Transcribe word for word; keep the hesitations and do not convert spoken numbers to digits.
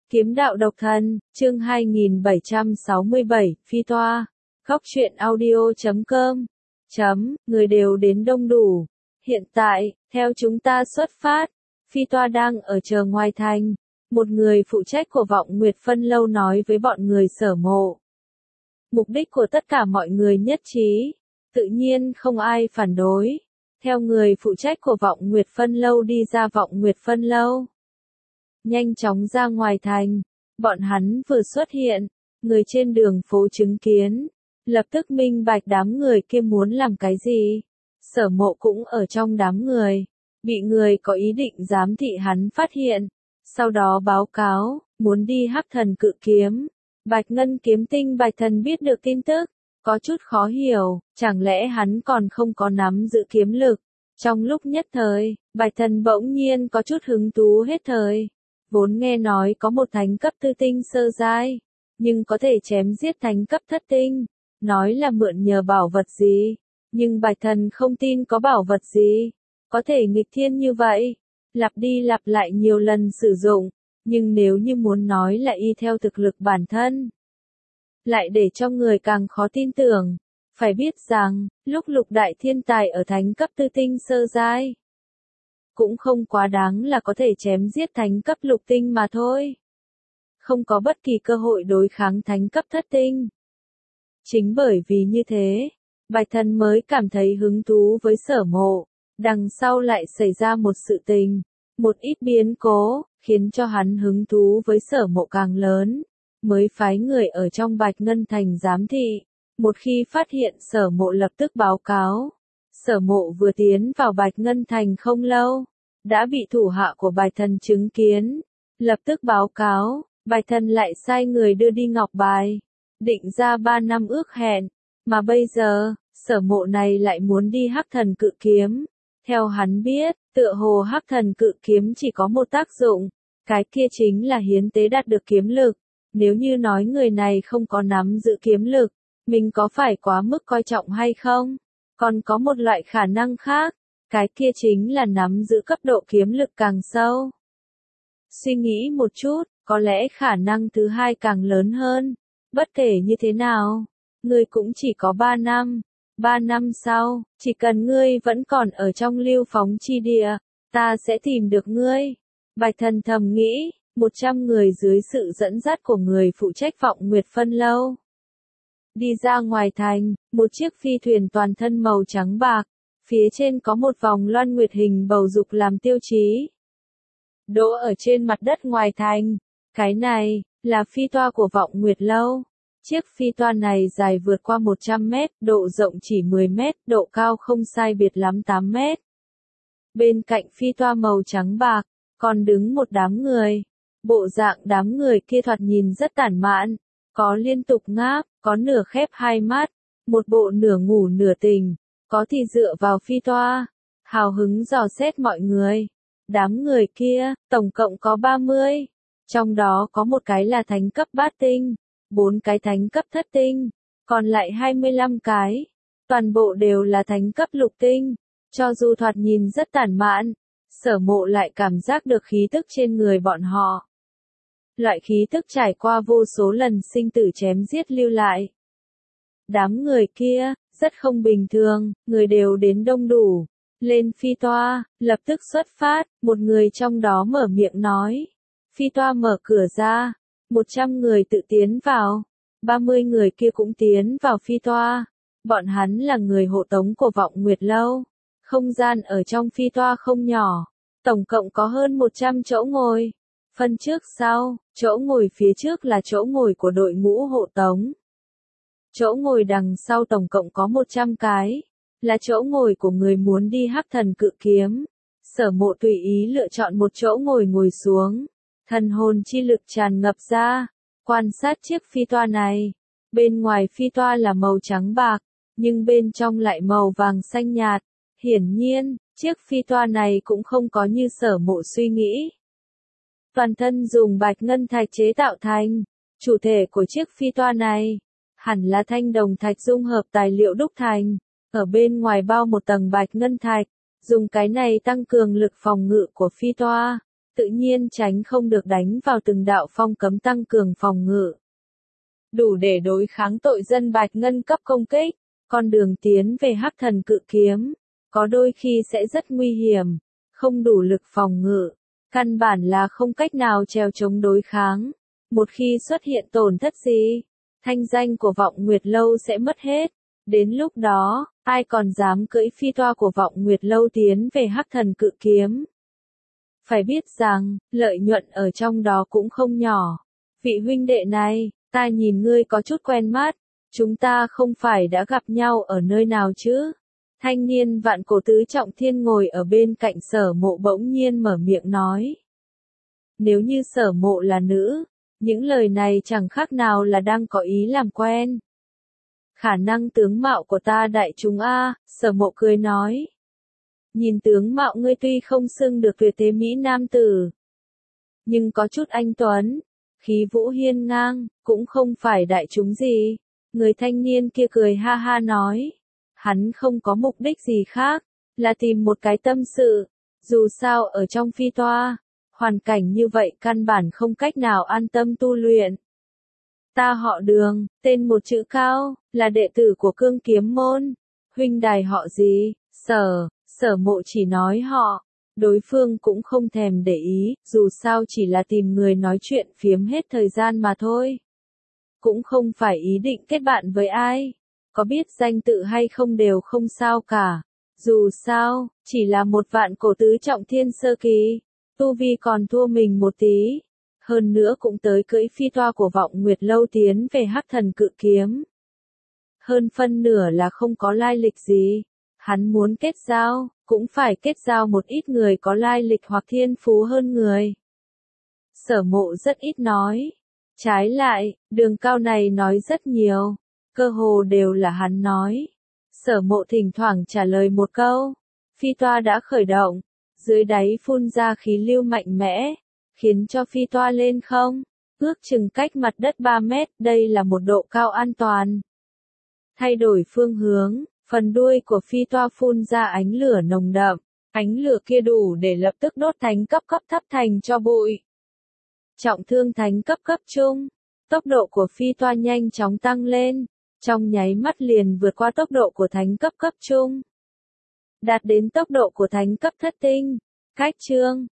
Kiếm đạo độc thân, chương hai nghìn bảy trăm sáu mươi bảy, phi toa. Góc truyện audio chấm com. Chấm, người đều đến đông đủ. Hiện tại, theo chúng ta xuất phát, phi toa đang ở chờ ngoài thành. Một người phụ trách của Vọng Nguyệt Phân Lâu nói với bọn người Sở Mộ. Mục đích của tất cả mọi người nhất trí. Tự nhiên không ai phản đối. Theo người phụ trách của Vọng Nguyệt Phân Lâu đi ra Vọng Nguyệt Phân Lâu. Nhanh chóng ra ngoài thành, bọn hắn vừa xuất hiện, người trên đường phố chứng kiến, lập tức minh bạch đám người kia muốn làm cái gì. Sở Mộ cũng ở trong đám người, bị người có ý định giám thị hắn phát hiện, sau đó báo cáo, muốn đi Hắc Thần Cự Kiếm. Bạch Ngân Kiếm Tinh Bạch Thần biết được tin tức, có chút khó hiểu, chẳng lẽ hắn còn không có nắm giữ kiếm lực. Trong lúc nhất thời, Bạch Thần bỗng nhiên có chút hứng thú hết thời. Vốn nghe nói có một thánh cấp tư tinh sơ giai, nhưng có thể chém giết thánh cấp thất tinh, nói là mượn nhờ bảo vật gì, nhưng Bạch Thần không tin có bảo vật gì, có thể nghịch thiên như vậy, lặp đi lặp lại nhiều lần sử dụng, nhưng nếu như muốn nói là y theo thực lực bản thân, lại để cho người càng khó tin tưởng, phải biết rằng, lúc lục đại thiên tài ở thánh cấp tư tinh sơ giai, cũng không quá đáng là có thể chém giết thánh cấp lục tinh mà thôi. Không có bất kỳ cơ hội đối kháng thánh cấp thất tinh. Chính bởi vì như thế, Bạch Thần mới cảm thấy hứng thú với Sở Mộ, đằng sau lại xảy ra một sự tình, một ít biến cố, khiến cho hắn hứng thú với Sở Mộ càng lớn, mới phái người ở trong Bạch Ngân Thành giám thị, một khi phát hiện Sở Mộ lập tức báo cáo. Sở Mộ vừa tiến vào Bạch Ngân Thành không lâu, đã bị thủ hạ của Bạch Thần chứng kiến, lập tức báo cáo, Bạch Thần lại sai người đưa đi ngọc bài, định ra ba năm ước hẹn, mà bây giờ, Sở Mộ này lại muốn đi Hắc Thần Cự Kiếm. Theo hắn biết, tựa hồ Hắc Thần Cự Kiếm chỉ có một tác dụng, cái kia chính là hiến tế đạt được kiếm lực. Nếu như nói người này không có nắm giữ kiếm lực, mình có phải quá mức coi trọng hay không? Còn có một loại khả năng khác, cái kia chính là nắm giữ cấp độ kiếm lực càng sâu. Suy nghĩ một chút, có lẽ khả năng thứ hai càng lớn hơn. Bất kể như thế nào, ngươi cũng chỉ có ba năm. Ba năm sau, chỉ cần ngươi vẫn còn ở trong lưu phóng chi địa, ta sẽ tìm được ngươi. Bạch Thần thầm nghĩ, một trăm người dưới sự dẫn dắt của người phụ trách Vọng Nguyệt Phân Lâu. Đi ra ngoài thành, một chiếc phi thuyền toàn thân màu trắng bạc, phía trên có một vòng loan nguyệt hình bầu dục làm tiêu chí. Đỗ ở trên mặt đất ngoài thành, cái này, là phi toa của Vọng Nguyệt Lâu. Chiếc phi toa này dài vượt qua một trăm mét, độ rộng chỉ mười mét, độ cao không sai biệt lắm tám mét. Bên cạnh phi toa màu trắng bạc, còn đứng một đám người. Bộ dạng đám người kia thoạt nhìn rất tản mạn, có liên tục ngáp, có nửa khép hai mắt, một bộ nửa ngủ nửa tỉnh, có thì dựa vào phi toa, hào hứng dò xét mọi người. Đám người kia, tổng cộng có ba mươi, trong đó có một cái là thánh cấp bát tinh, bốn cái thánh cấp thất tinh, còn lại hai mươi lăm cái, toàn bộ đều là thánh cấp lục tinh, cho dù thoạt nhìn rất tản mạn, Sở Mộ lại cảm giác được khí tức trên người bọn họ. Loại khí tức trải qua vô số lần sinh tử chém giết lưu lại. Đám người kia, rất không bình thường, người đều đến đông đủ. Lên phi toa, lập tức xuất phát, một người trong đó mở miệng nói. Phi toa mở cửa ra, một trăm người tự tiến vào, ba mươi người kia cũng tiến vào phi toa. Bọn hắn là người hộ tống của Vọng Nguyệt Lâu. Không gian ở trong phi toa không nhỏ, tổng cộng có hơn một trăm chỗ ngồi. Phân trước sau, chỗ ngồi phía trước là chỗ ngồi của đội ngũ hộ tống. Chỗ ngồi đằng sau tổng cộng có một trăm cái, là chỗ ngồi của người muốn đi Hắc Thần Cự Kiếm. Sở Mộ tùy ý lựa chọn một chỗ ngồi ngồi xuống, thần hồn chi lực tràn ngập ra, quan sát chiếc phi toa này. Bên ngoài phi toa là màu trắng bạc, nhưng bên trong lại màu vàng xanh nhạt. Hiển nhiên, chiếc phi toa này cũng không có như Sở Mộ suy nghĩ. Toàn thân dùng bạch ngân thạch chế tạo thành, chủ thể của chiếc phi toa này, hẳn là thanh đồng thạch dung hợp tài liệu đúc thành, ở bên ngoài bao một tầng bạch ngân thạch, dùng cái này tăng cường lực phòng ngự của phi toa. tự nhiên tránh không được đánh vào từng đạo phong cấm tăng cường phòng ngự. Đủ để đối kháng tội dân bạch ngân cấp công kích, con đường tiến về hắc thần cự kiếm, có đôi khi sẽ rất nguy hiểm, không đủ lực phòng ngự, căn bản là không cách nào trèo chống đối kháng. Một khi xuất hiện tổn thất gì, thanh danh của Vọng Nguyệt Lâu sẽ mất hết. Đến lúc đó, ai còn dám cưỡi phi toa của Vọng Nguyệt Lâu tiến về hắc thần cự kiếm. Phải biết rằng, lợi nhuận ở trong đó cũng không nhỏ. Vị huynh đệ này, ta nhìn ngươi có chút quen mắt, chúng ta không phải đã gặp nhau ở nơi nào chứ? Thanh niên vạn cổ tứ trọng thiên ngồi ở bên cạnh Sở Mộ bỗng nhiên mở miệng nói. Nếu như Sở Mộ là nữ, những lời này chẳng khác nào là đang có ý làm quen. Khả năng tướng mạo của ta đại chúng a, Sở Mộ cười nói. Nhìn tướng mạo ngươi tuy không xưng được tuyệt thế mỹ nam tử, nhưng có chút anh tuấn, khí vũ hiên ngang, cũng không phải đại chúng gì. Người thanh niên kia cười ha ha nói. Hắn không có mục đích gì khác, là tìm một cái tâm sự. Dù sao ở trong phi toa, hoàn cảnh như vậy căn bản không cách nào an tâm tu luyện. Ta họ Đường, tên một chữ Cao, là đệ tử của Cương Kiếm Môn. Huynh đài họ gì? Sở, Sở Mộ chỉ nói họ. Đối phương cũng không thèm để ý, dù sao chỉ là tìm người nói chuyện phiếm hết thời gian mà thôi. Cũng không phải ý định kết bạn với ai. Có biết danh tự hay không đều không sao cả. Dù sao, chỉ là một vạn cổ tứ trọng thiên sơ kỳ. Tu vi còn thua mình một tí. Hơn nữa cũng tới cưỡi phi toa của Vọng Nguyệt Lâu tiến về hắc thần cự kiếm. Hơn phân nửa là không có lai lịch gì. Hắn muốn kết giao, cũng phải kết giao một ít người có lai lịch hoặc thiên phú hơn người. Sở Mộ rất ít nói. Trái lại, Đường Cao này nói rất nhiều. Cơ hồ đều là hắn nói. Sở Mộ thỉnh thoảng trả lời một câu. Phi toa đã khởi động. Dưới đáy phun ra khí lưu mạnh mẽ. Khiến cho phi toa lên không. Ước chừng cách mặt đất ba mét. Đây là một độ cao an toàn. Thay đổi phương hướng. Phần đuôi của phi toa phun ra ánh lửa nồng đậm. Ánh lửa kia đủ để lập tức đốt thánh cấp cấp thấp thành cho bụi. Trọng thương thánh cấp cấp trung. Tốc độ của phi toa nhanh chóng tăng lên. Trong nháy mắt liền vượt qua tốc độ của thánh cấp cấp trung. Đạt đến tốc độ của thánh cấp thất tinh. Cách chương,